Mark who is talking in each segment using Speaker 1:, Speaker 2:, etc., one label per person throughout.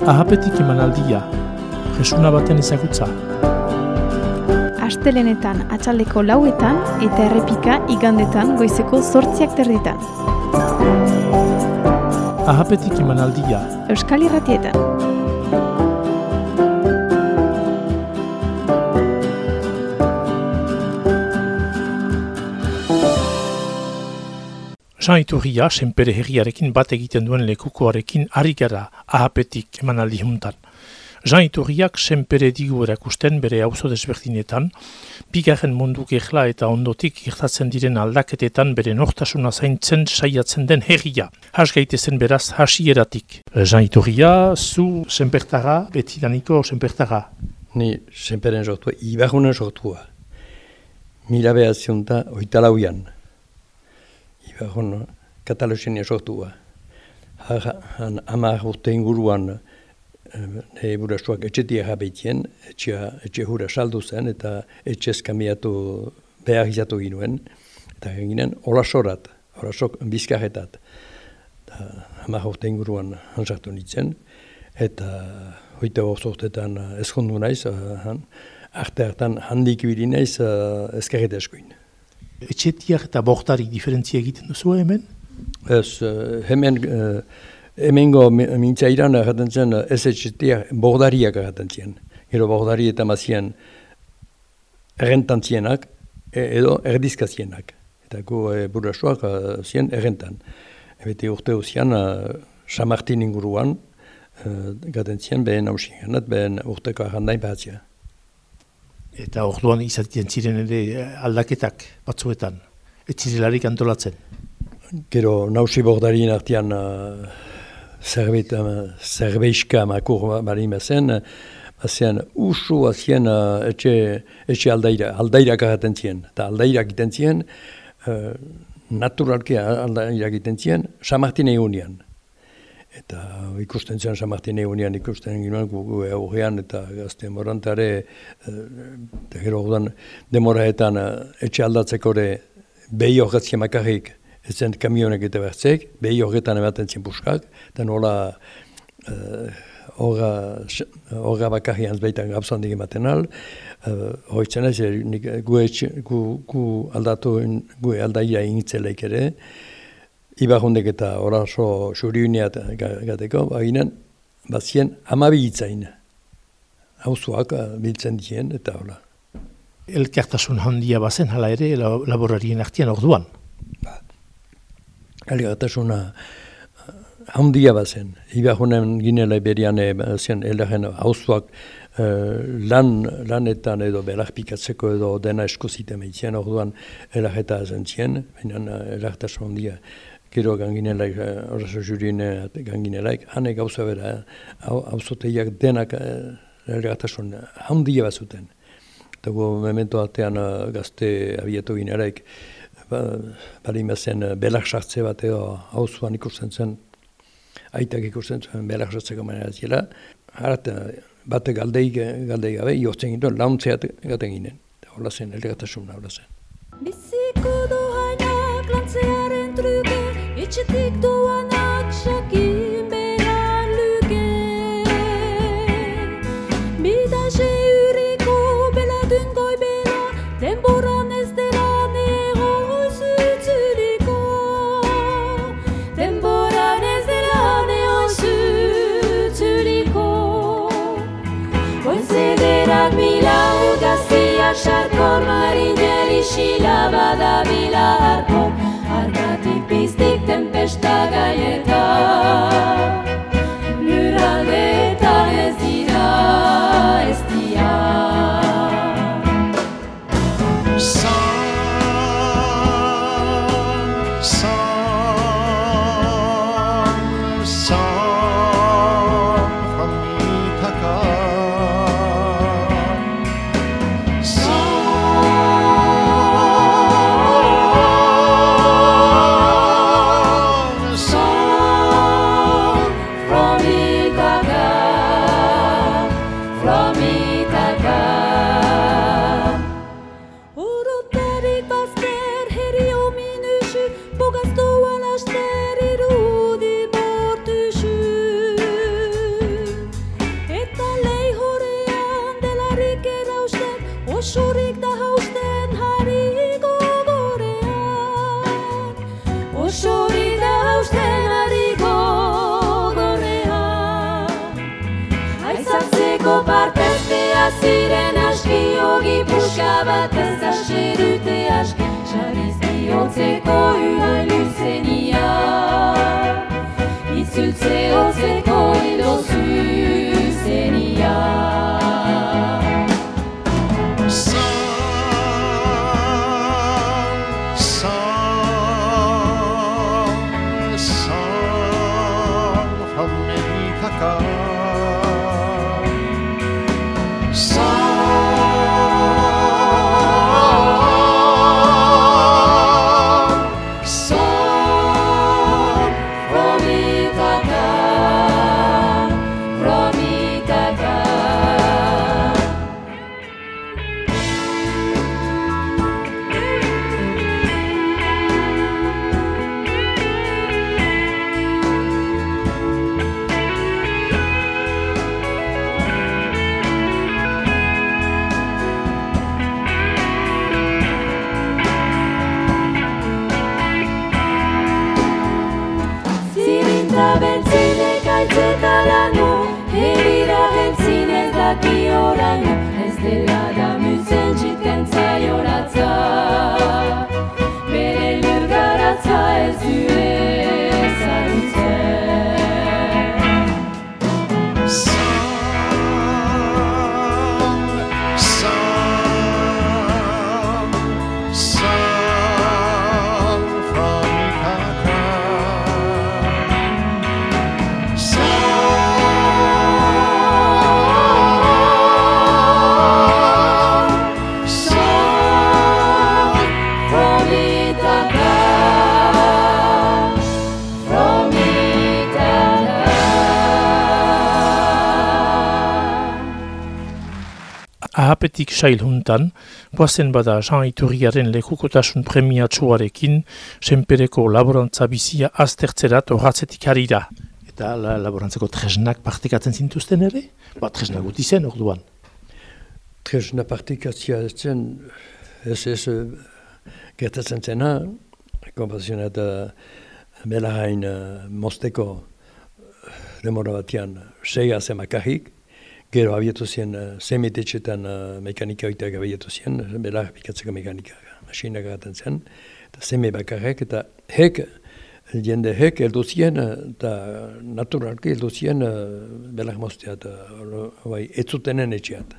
Speaker 1: Ahapetik emanaldia, jesuna baten ezagutza.
Speaker 2: Astelenetan atxaldeko 4etan eta errepika igandetan goizeko 8:30.
Speaker 1: Ahapetik emanaldia.
Speaker 2: Euskal Irratietan.
Speaker 1: Jean Iturria, senpere herriarekin bat egiten duen lekukoarekin ari gara ahapetik emanaldi juntan. Jean Iturriak senpere digu erakusten bere auzo desberdinetan, bigarren mundu gerla eta ondotik gertatzen diren aldaketetan bere nortasuna zaintzen saiatzen den herria. Has gaitezen beraz hasieratik. Jean Iturria, zu senpertara, betidaniko senpertara?
Speaker 3: Ni senperen sortua, ibarrunen sortua. 1908an. Ibarrun Kataluzenia sortua. Hamar urte inguruan burasuak etxetia jabeitien, etxe hura saldu zen eta etxez kamiatu behar izatu ginuen. Eta ginen olasorat, olasok bizkarretat. Hamar urte inguruan hansartu nintzen. Eta hoita urteetan ezkondu naiz, arte hartan handik ibili naiz ezkarreta eskuin.
Speaker 1: Etxetiak eta bortarik diferentzia egiten duzu hemen?
Speaker 3: Ez, hemengo mintzairan erraten zen ez etxetiak bordariak erraten zien. Gero bordari eta mazien errentantzienak edo erdizkazienak. Eta gu burasuak zien errentan. Beti urte uzian San Martin inguruan gaten zien behen hausinganat, behen urteko arrandain behatzia.
Speaker 1: Eta orduan izaten ziren ere aldaketak batzuetan, etzirelarik antolatzen.
Speaker 3: Gero nausi bordarien artean zerbeiska makur barima zen, bazen usu azien etxe aldairak agaten zien. Eta aldairak iten zien, naturalki aldairak iten zien, San Martin egunean. Eta ikusten zen San Martin egunean ikusten ginoen gu aurrean eta gazte morantare eta gero orduan demoraetan etxe aldatzeko ere behi horretzien makarrik ez zen kamionek eta bertzek, behi horretan ematen zen puskak, eta nola horra bakarri hanzbeitan gabzandik ematen al, horitzen ez, gu aldaia ingitzeleik ere, Ibarrundek eta oraso xuriuneat gateko, baginen, bazien 12 hitzain. Hauzuak biltzen dien, eta hola.
Speaker 1: Elkartasun handia bazen, hala ere, laborarien artean orduan?
Speaker 3: Elkartasuna handia bazen. Ibarrunen ginela iberian bazien elaren hauzuak lanetan edo belarpikatzeko edo dena eskoziten meitzen, orduan elareta zentzien, baina elartasun handia. Gero ganginelaik, oraso jurien ganginelaik, hanek gauza bera, hauzoteiak denak elgartasun handia bat zuten. Eta gu memento batean gazte abiatu ginelaik, balin zen belak sartze bat edo hauzuan ikusten zen, aitak ikusten zen belak sartzeko manera ziela, harat bate galdei gabe, jortzen ginen, launtzeat gaten ginen. Hola zen, elgartasuna hola zen.
Speaker 4: Biziko dohainak lantzearen truke, etxetik doanak jakin behar luke. Bidaxe uriko beladun goi bela, denboran ez dela nehoz utzuliko. Denboran ez dela nehoz utzuliko. Goizederak mila ugazia sarkor marinel isila badabila arkor. Argatik piztik tempesta gaieta, lurraldetan ez dira, ez dira. Bogaztoan aster irudi bortu baziren aski, ogi puska bat ez aserute aski, sariz bihotzeko uailu zenia. Itzultze hotzeko edo zuzenia. Ez dela damutzen txitken zaioratza, bere lur garatza ez du ezagutzen.
Speaker 1: Ahapetik sail huntan, boazen bada Jean Iturriaren lekukotasun premiatsuarekin, senpereko laborantza bizia aztertzerat orratzetik harira. Eta laborantzako tresnak partikatzen zintuzten ere? Tresnak guti zen orduan.
Speaker 3: Tresna partikatzia zen, ez gertatzen zena, konpazionat belahain mosteko demora batian 6 zemakahik, gero abietu zien zemetetxetan mekanika oitak abietu zien, belar pikatzeko mekanika masinak gaten zen, eta zeme bakarrek, eta jende heldu zien, eta naturalki heldu zien belar mosteat, ez zutenen etxeat.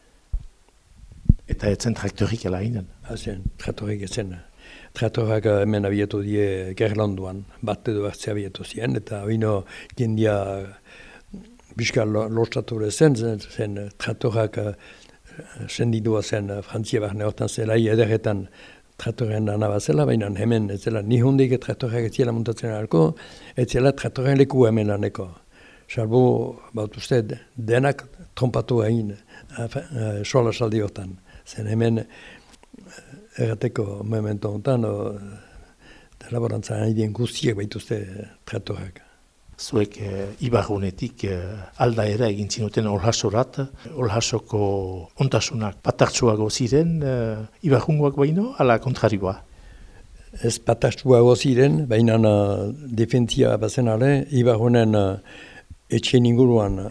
Speaker 1: Eta etzen traktorik alainen?
Speaker 3: Hazen, traktorik etzen. Traktorak hemen abietu die Gerlanduan, bat edo hartzea abietu zien, eta oino jendia Biskal lostature zen traktorak sendidua zen Frantzia barne hortan zelai ederretan traktoren dana bazela, baina hemen ez zela nihundik traktorak ez zela muntatzen alko, ez zela traktoren leku hemen laneko. Salbo, bat uste, denak trompatu egin sola saldi hortan. Zen hemen errateko momentu honetan, laborantza haidien guztiek baituzte traktorak.
Speaker 1: Zuek Ibargunetik aldaera egin zinuten Olhasorat, Olhasoko ontasunak patartsuago ziren Ibargungoak baino, ala kontrarioa?
Speaker 3: Ez patartsuago ziren, baina defentzia bazen ale, Ibargunen etxen inguruan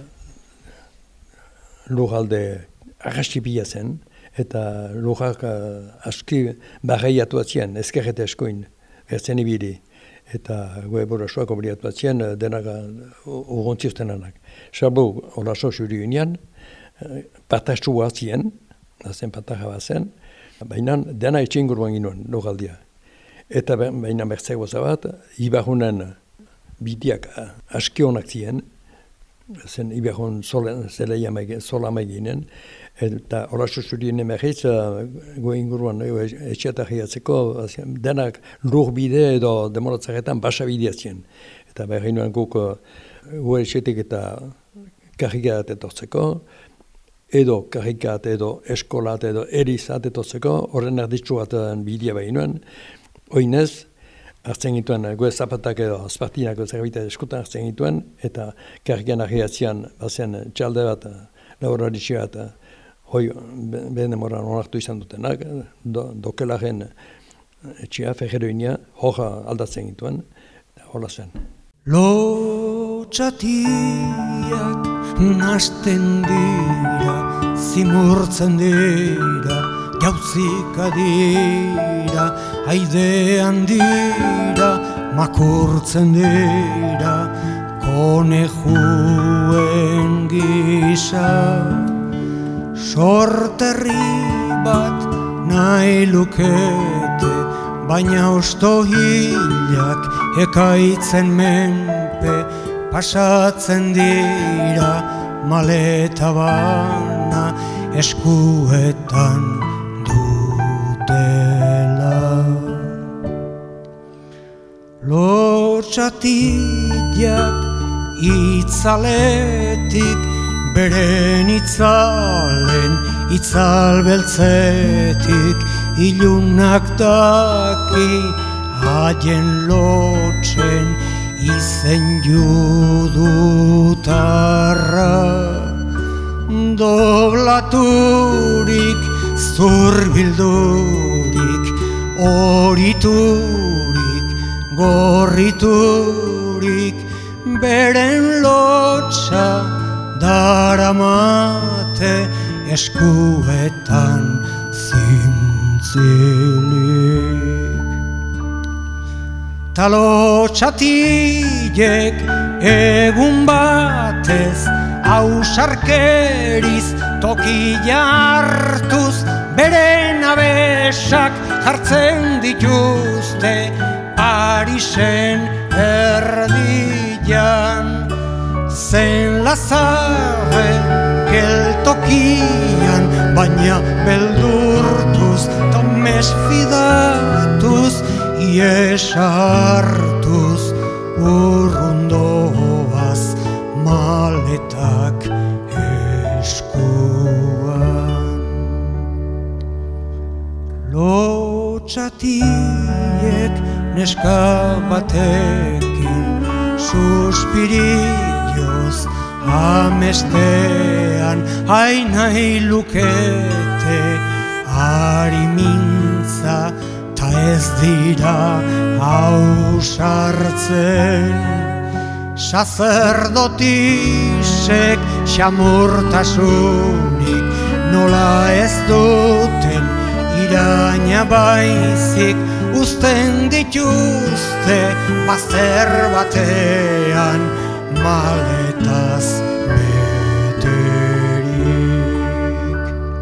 Speaker 3: lurralde arrastipia zen, eta lurrak aski barreiatu atzien, ezkerrete eskoin, ertzen ibili. Eta goe borasoak obliatu batzien denak urgontziustenanak. Salbo, olaso juri unian, patastua zien, zen patarra bazen, baina dena etxe inguruan ginoen, logaldia. Eta baina mertzego zabat, Ibargunen bidiak aski honak zien, zen Ibargun zola meginen, eta olaso jurien emerriz, goe inguruan etxeatak jatzeko, denak lur bide edo demoratzaretan basa bidea zien. Eta behar inoen guk goe etxetik eta karrikat etortzeko, edo karrikat edo eskolat edo erizat etortzeko, horren erditzu bat bidea behar inoen, oinez, hartzen gituen, goe zapatak edo azpartinako zerbait eskutan hartzen gituen, eta karrikan argiatzean bazen txalde bat, laboraritxe bat, hoi, behen demoran onartu izan dutenak, dokelaren etxea, fejeroinia, hoja aldatzen gituen, hola zen.
Speaker 5: Lotxatiak nasten dira, zimurtzen dira, jauzika dira, aidean dira, makurtzen dira, konejuen gisa. Sorterri bat nahi lukete, baina osto hilak ekaitzen menpe, pasatzen dira, maleta bana eskuetan dutela. Lotxatiak itzaletik, beren itzalen itzal beltzetik, ilunak daki haien lotxen izen judutarra. Doblaturik, zurbildurik, oriturik, gorriturik, beren lotxa daramate eskuetan zintzilik. Talotxatiek egun batez ausarkeriz tokia hartuz, beren abesak jartzen dituzte Parisen erdian. Zen lazarre geltokian, baina beldurtuz ta mesfidatuz, iesartuz urrundoaz maletak eskuan. Lotxatiek neska batekin suspirilloz amestean, nahi lukete harimintza ta ez dira ausartzen. Sacerdotisek xamurtasunik nola ez duten iraina baizik, uzten dituzte bazter batean maletaz beterik.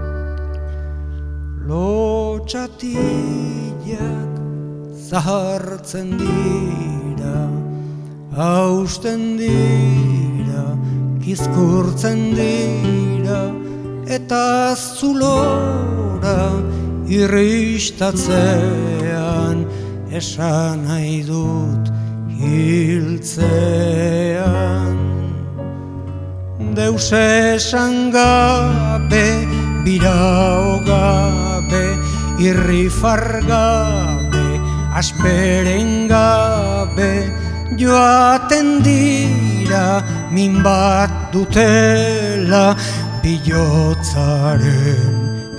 Speaker 5: Lotxatiak zahartzen dira, hausten dira, kizkurtzen dira, eta zulora irristatzean esan nahi dut hiltzean. Deus esan gabe, birao gabe, irrifar gabe, asperen gabe, joaten dira min bat dutela bilotzaren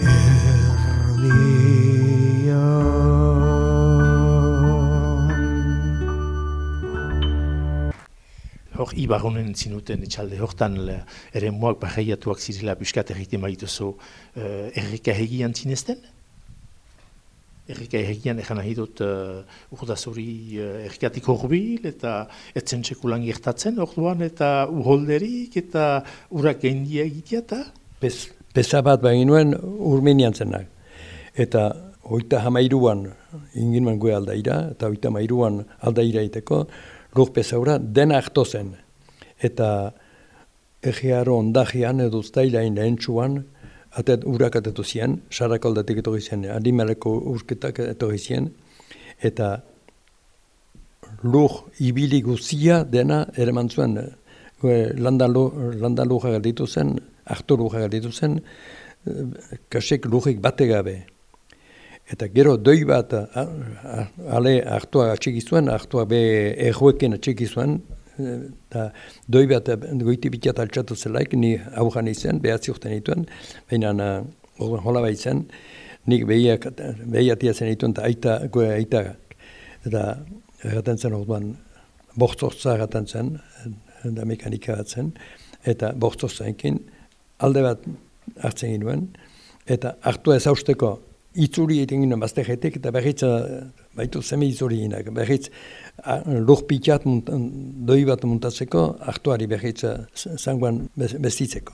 Speaker 1: Hor, Ibarronen zinuten etxalde hortan ere moak barreiatuak zirela piskat egiten baituzu errika egian zinezten? Errika egian egan nahi dut urdazuri errikatik horbil eta etzen sekulan gertatzen orduan eta uholderik eta urak gaindia egitea eta?
Speaker 3: Pesa bat baginuen urmenian zenak. Eta 33an inginuen goe aldaira, eta 33an aldaira iteko, lur pesaura dena harto zen. Eta egearo ondajean edo uztailain lehentsuan urak atetu zien, sarako aldatik etorri zen, adimeleko urketak etorri zien, eta lur ibili guzia dena eraman zuen, landan lurra galditu zen, hartu lurra galditu zen, kasek lurrik bate gabe. Eta gero doi bat ale hartua atxiki zuen, hartua be erroekin atxiki zuen, eta doi bat goiti bitiat altxatu zelaik, ni aurran izan, behatzi urten dituen, baina hola baitzen, nik behiatia zen dituen, eta aita, eta erraten zen orduan, bortzortza erraten zen, da mekanika bat zen, eta bortzortzaekin, alde bat hartzen ginuen, eta hartua ez hausteko itzuri egiten ginen baztegetik, eta berriz baitu zeme itzuri ginak, berriz lur pikat doi bat muntatzeko, hartuari berriz zangoan bestitzeko.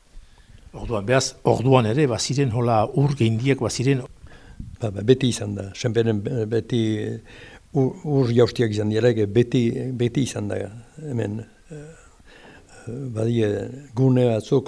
Speaker 1: Orduan ere, baziren hola ur geindiek, baziren...
Speaker 3: Beti izan da, senperen beti ur jaustiak izan direk, beti izan da, hemen, badie gune batzuk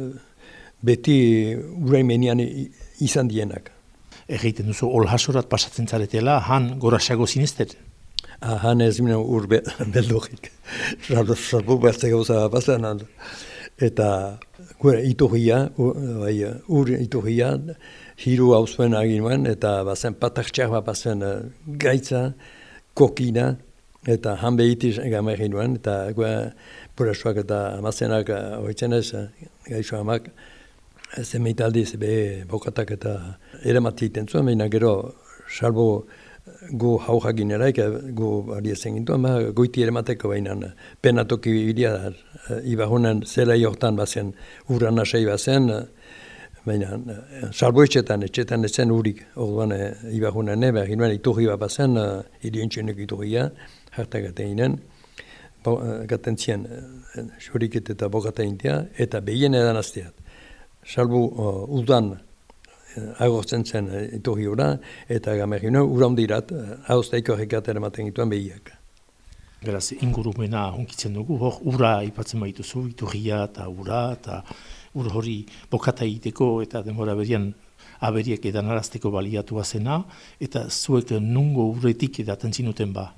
Speaker 3: beti uraimenian izan dienak.
Speaker 1: Egiten duzu, olhasorat pasatzen zaretela, han gorasago zineztet?
Speaker 3: Han ez ginen ur beldurik, salbu bertze gauza pasan, eta iturria, ur iturria, hiru hau zuen aginuen, eta bazen patartxar bat bazen gaitza, kokina, eta han behitiz egame eginuen, eta purasoak eta amazenak hoitzen ez, gaixo amak, zemeitaldiz be bokatak eta eramati egiten zuen, baina gero salbo gu haujak gineraik, gu ari ezen gintuen, goiti eramateko baina penatoki bilia da, Ibahunen zela jortan bazen, uran nasei bazen, baina salbo etxetan ezen urik, orduan Ibahunen behar ginoen iturri bat bazen, iriontxenek iturria, hartak gaten gaten zien xuriket eta bokata intia, eta behien edan azteat. Salbu udan agortzen zen iturri ura, eta gamerino urandirat, hauzteiko horrekat eramaten gituen behiak.
Speaker 1: Beraz, ingurumena hunkitzen dugu, hor ura ipatzen baituzu, iturria eta ura, eta ur hori bokata egiteko eta denbora berian aberiek edan arazteko baliatua zena, eta zuek nungo urretik edaten zinuten ba?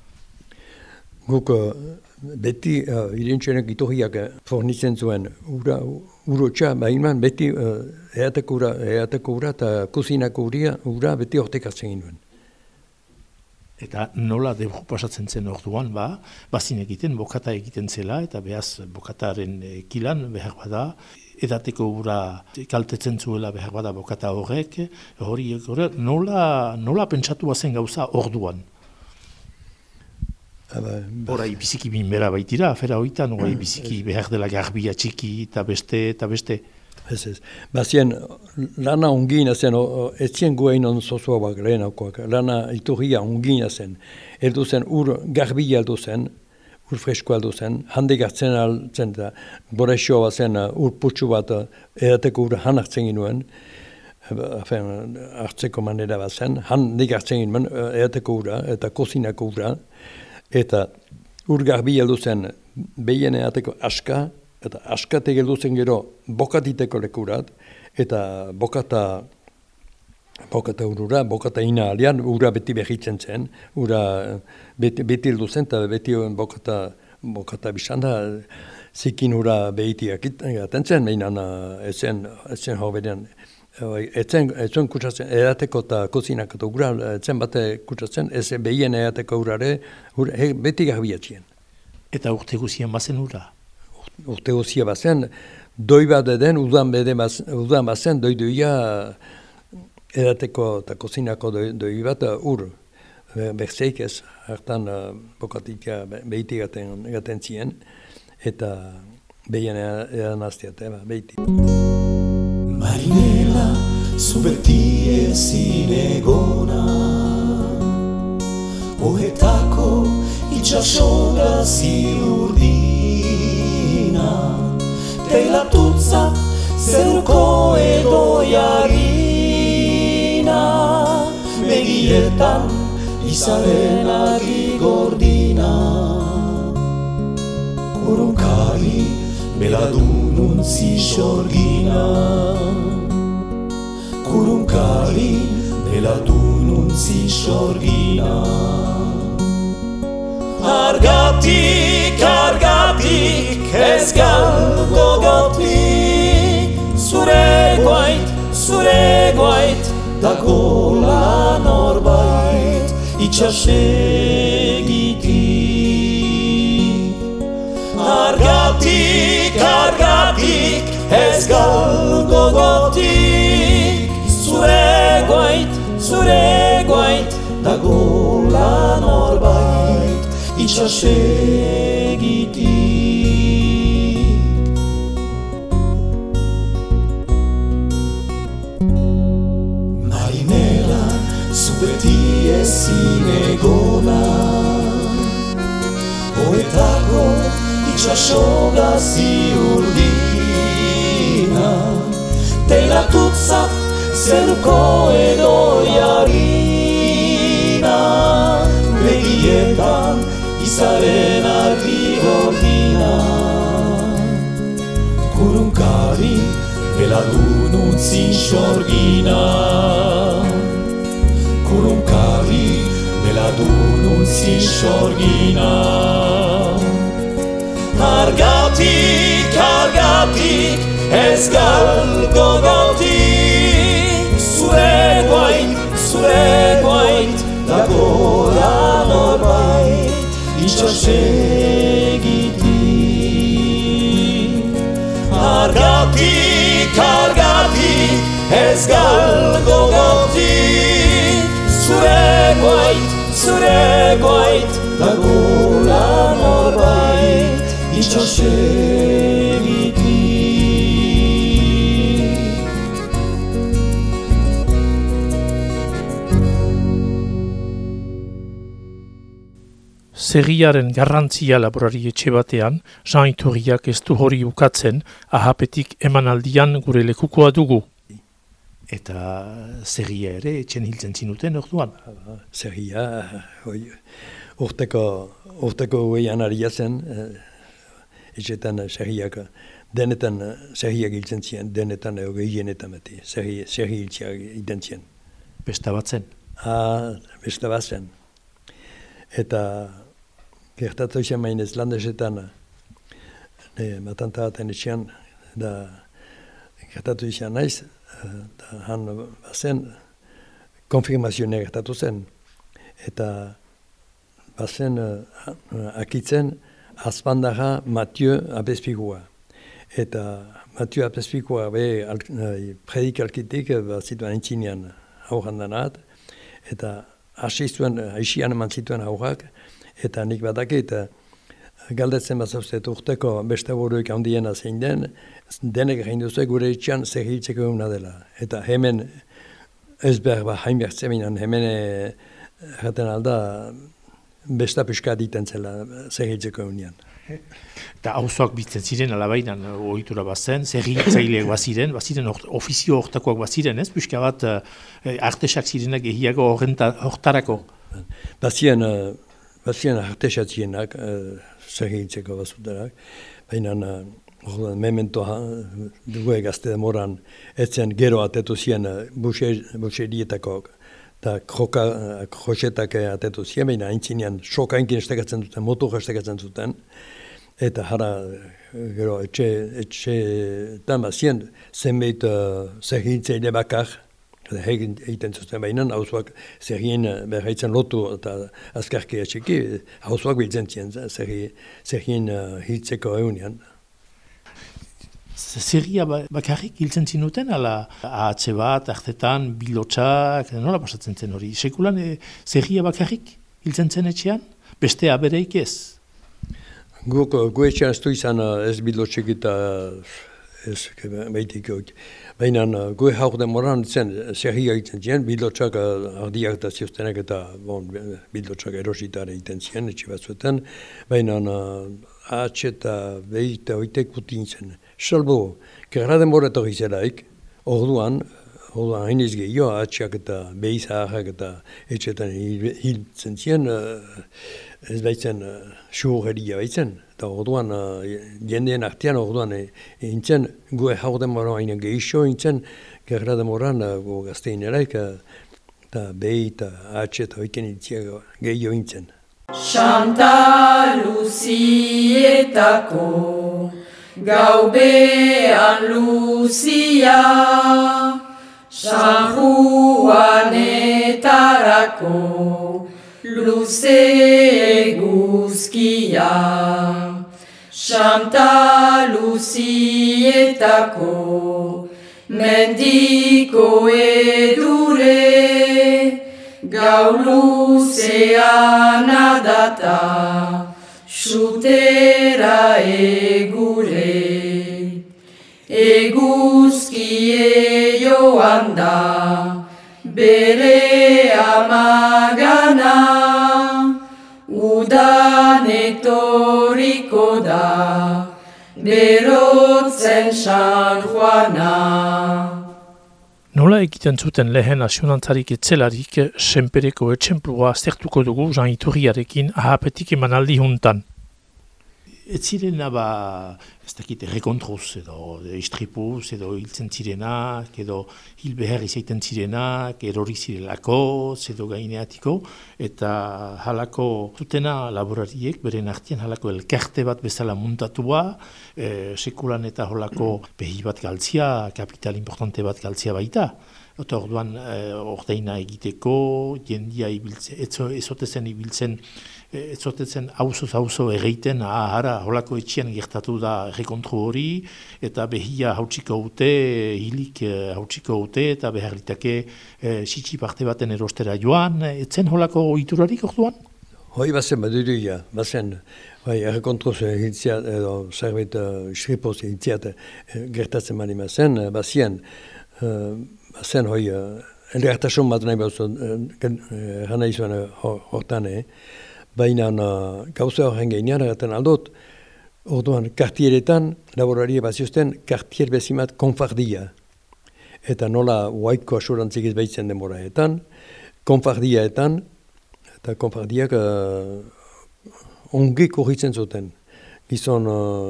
Speaker 3: Guk beti irintxenek iturriak fornitzen zuen urotxa, baina beti eateko ura eta kuzinako ura beti hortek hartzen ginen.
Speaker 1: Eta nola debru pasatzen zen orduan, bazin egiten, bokata egiten zela, eta behaz bokataren kilan behar bada, edateko ura kaltetzen zuela behar bada bokata horrek, hori nola pentsatu zen gauza orduan? Horai biziki binbera baitira, afera hoitan, horai biziki behar dela garbia txiki eta beste.
Speaker 3: Ez. Bazien, lana ongina zen, ez zien guain on zozoak lehenakoak, lana iturria ongina zen. Eldu zen, ur garbila eldu zen, ur fresko eldu zen, handik hartzen altzen, borexo bazen, ur putsu bat edateko ur han hartzen ginuen, hartzeko manera bazen, handik hartzen ginuen edateko ura eta kozinako ura, eta ur garbila eldu zen, behien edateko aska, eta askatek heldu zen gero bokatiteko lekurat, eta bokata urura, bokata ina alian, ura beti behitzen zen, ura beti heldu zen, eta beti bokata bizan da, zikin ura behitiak gaten zen, behinan ezen hoberean, ezen kutsatzen, erateko eta kozinak eta ura, ezen bate kutsatzen, ez behien erateko urare, beti garbiatzen.
Speaker 1: Eta urte guzien bazen ura?
Speaker 3: Urte guzia bazen, doi bat eden, udan bazen, doia edateko eta kozinako doi bat ur. Berzeik ez, hartan bokatitia behiti gaten zien, eta behien edan azteat, behiti.
Speaker 6: Marinela, zu beti ezin egona, ohetako itxasoga zilurdi, teilatutza zeruko edo jarina, begietan izaren argi gordina, korunkari beladun untzi sorgina, korunkari beladun untzi sorgina. Argatik ez galgo gotik, zure guait, dagola norbait, itxasegitik. Argatik ez galgo gotik, zure guait, dagola norbait, itxasegitik. sogazi urdina, telatutzat zeruko edo jarina, begietan izaren argi gordina. Kurunkari beladun utzi sorgina, kurunkari beladun utzi sorgina. Argatik, argatik, ez galgo gautik, zure guait, dagoela norbait, itxasegitik. Argatik, argatik, ez galgo gautik, zure guait, dagoela norbait, itxasegitik.
Speaker 1: Zerriaren garrantzia laborari etxe batean, Jean Iturriak ez du hori ukatzen, ahapetik emanaldian gure lekukoa dugu. Eta zerria ere etxen hiltzen zinuten orduan?
Speaker 3: Zerria, urteko hueian aria zen, etxetan zerriak, denetan zerriak hiltzen ziren, denetan gehienetan beti, zerri hiltziak hiltzen ziren.
Speaker 1: Besta bat zen?
Speaker 3: Besta bat zen. Eta gertatu izan mainez landesetan, matanta baten etxean, da gertatu izan naiz, da han bazen konfirmazioa gertatu zen. Eta bazen akitzen azpandaga Mathieu Apezpikua. Eta Mathieu Apezpikua predikalkitik zituen entzinean aurran danat, eta aixian eman zituen aurrak, eta nik badakit, galdetzen bazauzet urteko beste buruik handiena zein den, denek egin duzu gure itxan zer hiltzeko eguna dela. Eta hemen ez behar hain behar zeminan, hemen erraten alda besta pixka diten zela zer hiltzeko egunean.
Speaker 1: Eta auzoak bitzen ziren, alabainan ohitura bazen, zerritzaileak baziren ofizio hortakoak baziren, ez? Pixka bat artesak zirenak egiago hortarako.
Speaker 3: Bazien artesatzienak zerritzeko bazuterak, baina memento dugu gazte demoran etzen gero atetu zien buxerietako eta kroxetak atetu zien, baina haintzinean sokainkin estekatzen zuten, motor estekatzen zuten, eta jara gero etxetan bazien zenbait zerritzaile bakar, egiten zuten behinan, hauzuak zerrien berraitzen lotu eta azkarki etxeki, hauzuak biltzen ziren zerrien hiltzeko egunean.
Speaker 1: Zerria bakarrik hiltzen zinuten, ala ahatze bat, artetan, bilotxak, nola pasatzen zen hori? Sekulan zerria bakarrik hiltzen zen etxean? Beste abereik ez?
Speaker 3: Gu etxean ez du izan ez bilotxek eta ez behitik hori. Baina gu haur demoran zen zerria egiten ziren, bilotxak ardiak eta zioztenak eta bilotxak erositara egiten ziren, etxe batzuetan. Baina ahatze eta behit oitek kutin zen. Salbo, gerra denbora etorri zelaik, orduan hainiz gehiago, ahatxeak eta behi zaharrak eta etxetan hiltzen ziren, ez baitzen suhurreria baitzen. Eta orduan, jendeen artean orduan intzen, gu haur denbora hainen gehiago intzen, gerra denboran gaztein eraik, eta behi eta ahatxe eta oiken hiltziak gehiago intzen.
Speaker 7: Santa Luzietako gaubean Luzia, San Juanetarako luze eguzkia. Santa Luzietako mendiko edure, gau luzean adata, xutera egure. Eguzkie joan da, bere amagana, udan etorriko da. berotzen San Juana.
Speaker 1: Nola egiten zuten lehen asionantzarik etzelarik, senpereko etxemplua aztertuko dugu Jean Iturriarekin ahapetik emanaldi juntan. Ez zirena ez dakit, rekontruz edo istripuz edo hiltzen zirenak, edo hil behar izaiten zirenak, erori zirelako, edo gaineatiko, eta halako zutena laborariek, beren artean halako elkarte bat bezala muntatua, sekulan eta halako behi bat galtzia, kapital importante bat galtzia baita. Eta orduan ordeina egiteko, jendia ezotezen ibiltzen, ezotezen hauzo egiten, ahara, holako etxean gertatu da rekontru hori, eta behia hautsiko ute, hilik hautsiko ute, eta beharritake sitsi parte baten erostera joan, etzen holako ohiturarik orduan?
Speaker 3: Hoi bazen baduria, bazen, rekontruz hiltzea, edo zerbait istripoz hiltzeat gertatzen mani bazen, bazien, bazen hoi, elgartasun bat nahi behar gana izan hortan, baina gauza horren gainean erraten aldot, orduan kartieretan, laboraria baziozten, kartier bezimat konfardia. Eta nola huaiko asurantzik ez behitzen denboraetan, konfardiaetan, eta konfardiak ongi korritzen zuten. Gizon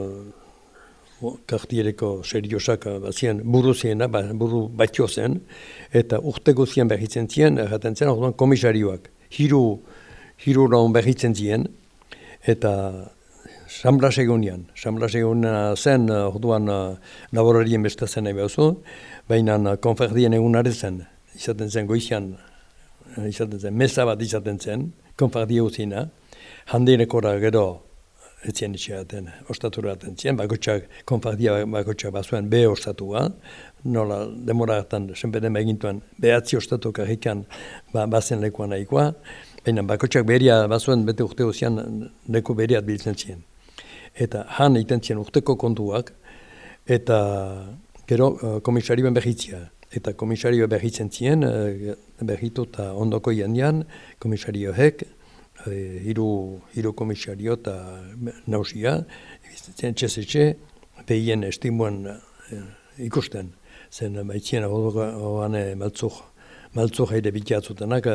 Speaker 3: kartiereko seriosak bazien buru ziena, buru batio zen, eta urtego zien behitzen zien, erraten zen, orduan komisarioak. Hiru laun behitzen zien, eta Samblas egunean zen, orduan laborarien bestatzen nahi behuzu, baina konfardien egunare zen, izaten zen goizian, izaten zen, mesa bat izaten zen, konfardia uzina, handinekora gero etzien itxeaten, ostaturaten zien, konfardia bakotxak bazuen be ostatua, nola demora hartan, senperen begintuan, behatzi ostatu karrikan bazen lekuan nahikoa, baina bakotxak beria bazuen bete urte uzian leku beriat biltzen zien. Eta han egiten zien urteko kontuak, eta gero komisarioen behitzia. Eta komisario behitzen zien, behitu eta ondoko jendean, komisarioek, hiru komisario eta nausia, txesetxe, behien estimuan ikusten. Zen baitzien hoane maltzuk haide bitiatzutenak,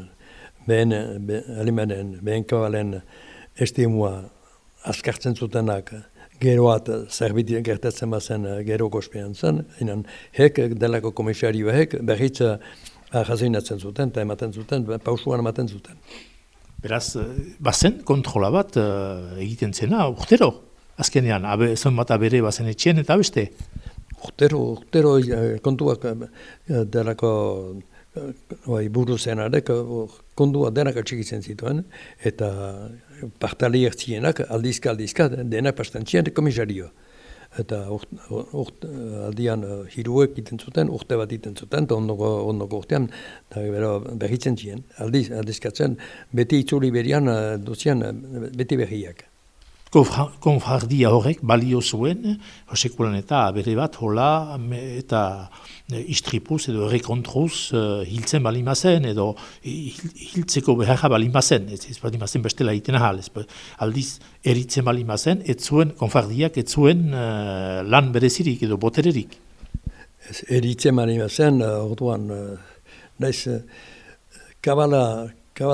Speaker 3: behen kabalen estimua azkartzen zutenak, geroat zerbiti gertatzen bazen gero gospean zen, hek delako komisarioek behitza jazoinatzen zuten eta ematen zuten, pausuan ematen zuten.
Speaker 1: Beraz, bazen kontrola bat egiten zena, urtero, azkenean, zon bat abere bazen etxien eta beste?
Speaker 3: Urtero kontuak delako buru zenarek kontua denak atxikitzen zituen, eta partaliak zienak aldizka denak pastantzien komisario. Eta aldian hiruek iten zuten, urte bat iten zuten, eta ondoko urtean behitzen zien, aldizkatzen, beti itzuli berian duzien beti behiak.
Speaker 1: Konfardia horrek balio zuen, sekulan eta bere bat hola eta istripuz edo errekontruz hiltzen balimazen edo hiltzeko beharra balimazen, ez balimazen bestela egiten ahal, aldiz eritzen balimazen, ez zuen konfardiak, ez zuen lan berezirik edo botererik.
Speaker 3: Eritzen balimazen, orduan, naiz, kabala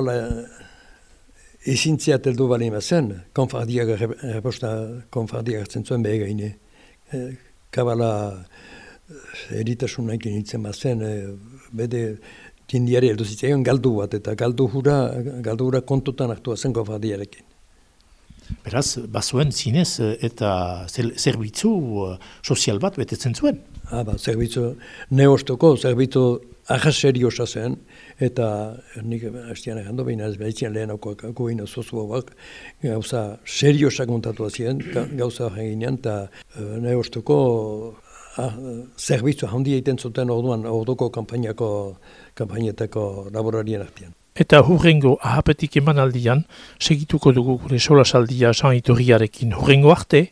Speaker 3: ezintziat heldu balimazen, konfardiak hartzen zuen behegaine. Kabala eritasun nahikin hitzen bazen, bede tindiari heldu zitzaion galdu bat, eta galdu hura kontutan hartua zen konfardiarekin.
Speaker 1: Beraz, bazuen zinez eta zerbitzu sozial bat betetzen zuen?
Speaker 3: Zerbitzu neostoko, zerbitzu ahas seriosa zen, eta nik hastian egando behin ez behitzen lehenakoak goina zozuak, gauza seriosak kontatu ziren, gauza eginean, eta neostoko zerbitzu handi egiten zuten orduan orduko kanpainetako laborarien artean.
Speaker 1: Eta hurrengo ahapetik emanaldian, segituko dugu gure solasaldia Jean Iturriarekin. Hurrengo arte!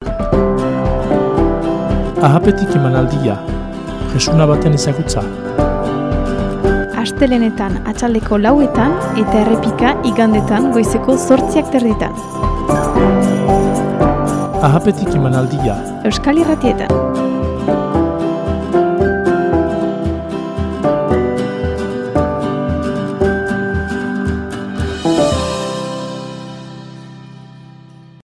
Speaker 1: Ahapetik emanaldia, jesuna baten ezagutza.
Speaker 2: Astelenetan atxaldeko 4etan eta errepika igandetan goizeko 8:30.
Speaker 1: Ahapetik emanaldia.
Speaker 2: Euskal Irratietan.